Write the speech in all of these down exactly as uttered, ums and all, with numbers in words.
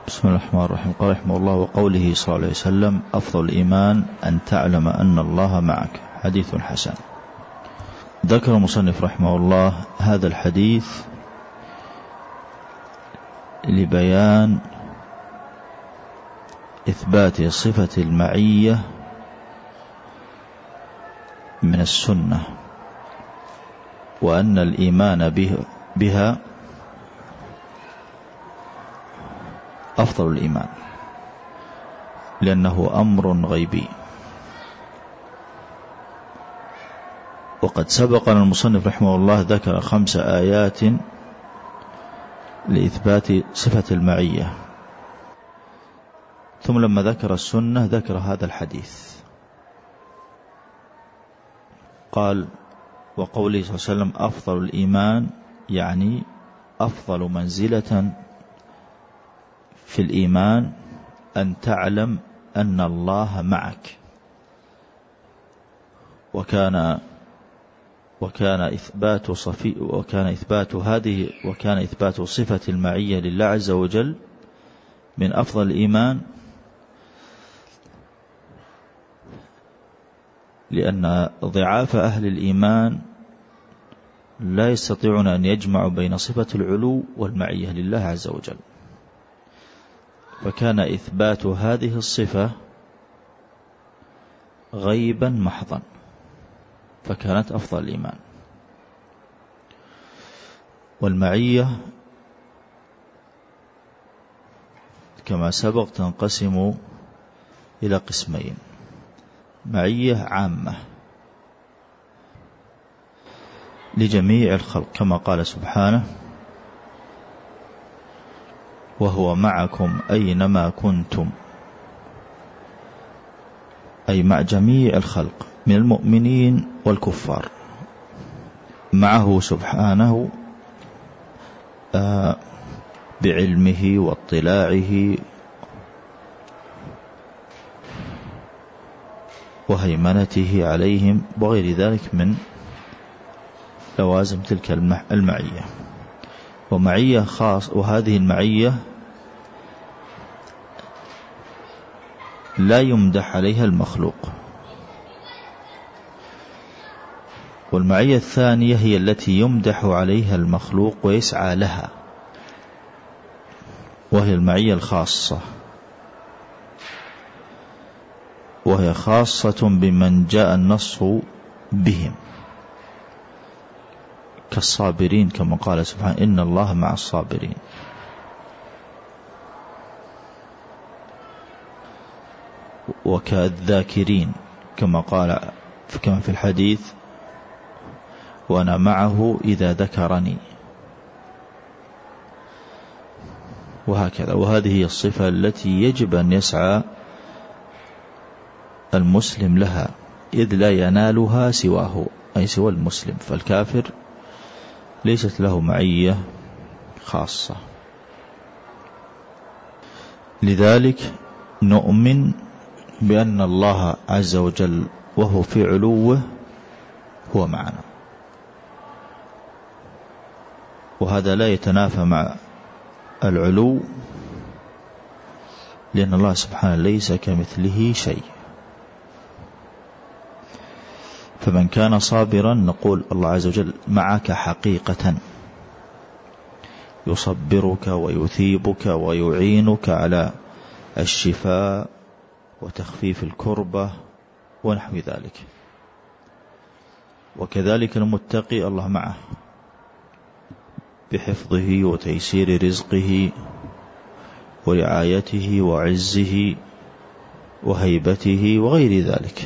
بسم الله الرحمن الرحيم. قال رحمه الله: وقوله صلى الله عليه وسلم: أفضل الإيمان أن تعلم أن الله معك. حديث حسن. ذكر المصنف رحمه الله هذا الحديث لبيان إثبات صفة المعية من السنة، وأن الإيمان بها أفضل الإيمان، لأنه أمر غيبي. وقد سبق أن المصنف رحمه الله ذكر خمس آيات لإثبات صفة المعية، ثم لما ذكر السنة ذكر هذا الحديث. قال: وقوله صلى الله عليه وسلم: أفضل الإيمان، يعني أفضل منزلة في الإيمان أن تعلم أن الله معك. وكان وكان إثبات صفي وكان إثبات هذه وكان إثبات صفة المعية لله عز وجل من أفضل الإيمان، لأن ضعاف أهل الإيمان لا يستطيعون أن يجمعوا بين صفة العلو والمعية لله عز وجل، فكان إثبات هذه الصفة غيبا محضا، فكانت أفضل الإيمان. والمعية كما سبق تنقسم إلى قسمين: معية عامة لجميع الخلق، كما قال سبحانه: وهو معكم أينما كنتم، أي مع جميع الخلق من المؤمنين والكفار، معه سبحانه آه بعلمه واطلاعه وهيمنته عليهم وغير ذلك من لوازم تلك المعية. ومعية خاص، وهذه المعية لا يمدح عليها المخلوق. والمعية الثانية هي التي يمدح عليها المخلوق ويسعى لها، وهي المعية الخاصة، وهي خاصة بمن جاء النص بهم كالصابرين، كما قال سبحانه: إن الله مع الصابرين. وكالذاكرين، كما قال كما في الحديث: وأنا معه إذا ذكرني. وهكذا. وهذه هي الصفة التي يجب أن يسعى المسلم لها، إذ لا ينالها سواه، أي سوى المسلم، فالكافر ليست له معية خاصة. لذلك نؤمن بأن الله عز وجل وهو في علوه هو معنا، وهذا لا يتنافى مع العلو، لأن الله سبحانه ليس كمثله شيء. فمن كان صابرا نقول الله عز وجل معك حقيقة، يصبرك ويثيبك ويعينك على الشفاء وتخفيف الكربة ونحو ذلك. وكذلك المتقي الله معه بحفظه وتيسير رزقه ورعايته وعزه وهيبته وغير ذلك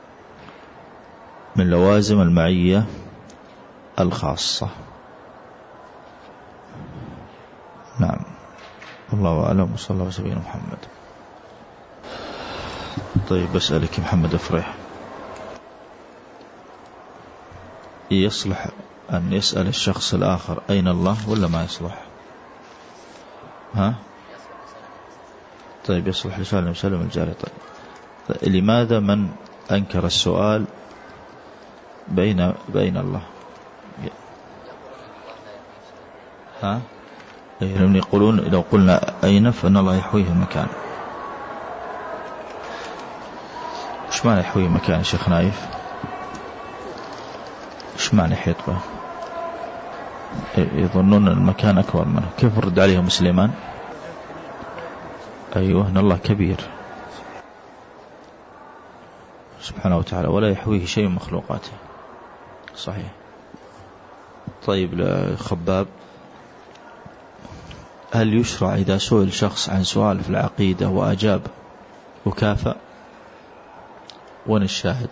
من لوازم المعية الخاصة. نعم، الله أعلم، وصلى الله وسلم على محمد. طيب، بسألك محمد أفرح، يصلح أن يسأل الشخص الآخر أين الله ولا ما يصلح؟ ها؟ طيب، يصلح لسالم وسلم الجاري. طيب، لماذا من أنكر السؤال بين بين الله؟ ها؟ لأن يقولون لو قلنا أين فإن الله يحويه مكان. إيش معنى يحويه مكان شيخ نايف؟ إيش معنى يحيط به؟ يظنون المكان أكبر منه. كيف رد عليهم سليمان؟ أيوه أن الله كبير سبحانه وتعالى ولا يحويه شيء من مخلوقاته. صحيح. طيب خباب، هل يشرع إذا سئل شخص عن سؤال في العقيدة وأجاب وكافأ؟ وين الشاهد؟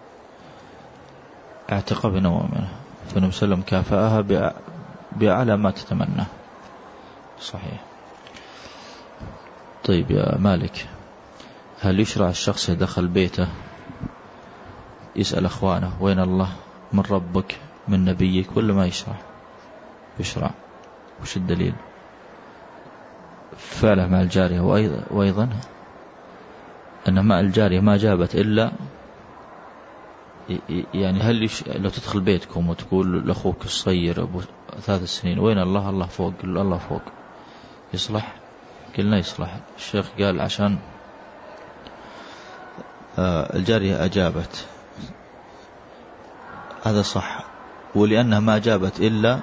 اعتق بنوع منه فالنبي صلى الله عليه وسلم كافأها بأعلى ما تتمنى. صحيح. طيب يا مالك، هل يشرع الشخص يدخل بيته يسأل أخوانه وين الله، من ربك، من نبيك، ولا ما يشرع؟ يشرع. وش الدليل؟ فعله مع الجارية، وأيضا, وأيضا أن مع الجارية ما جابت إلا يعني هل يش... لو تدخل بيتكم وتقول لأخوك الصغير أبو ثلاث سنين وين الله، الله فوق، قل الله فوق، يصلح؟ قلنا يصلح. الشيخ قال عشان آه الجارية أجابت، هذا صح، ولأنها ما أجابت إلا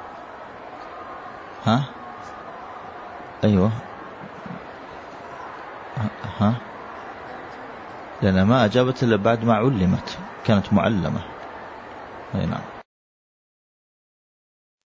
ها أيوة ها لأنها ما أجابت إلا بعد ما علمت، كانت معلمة. أي نعم.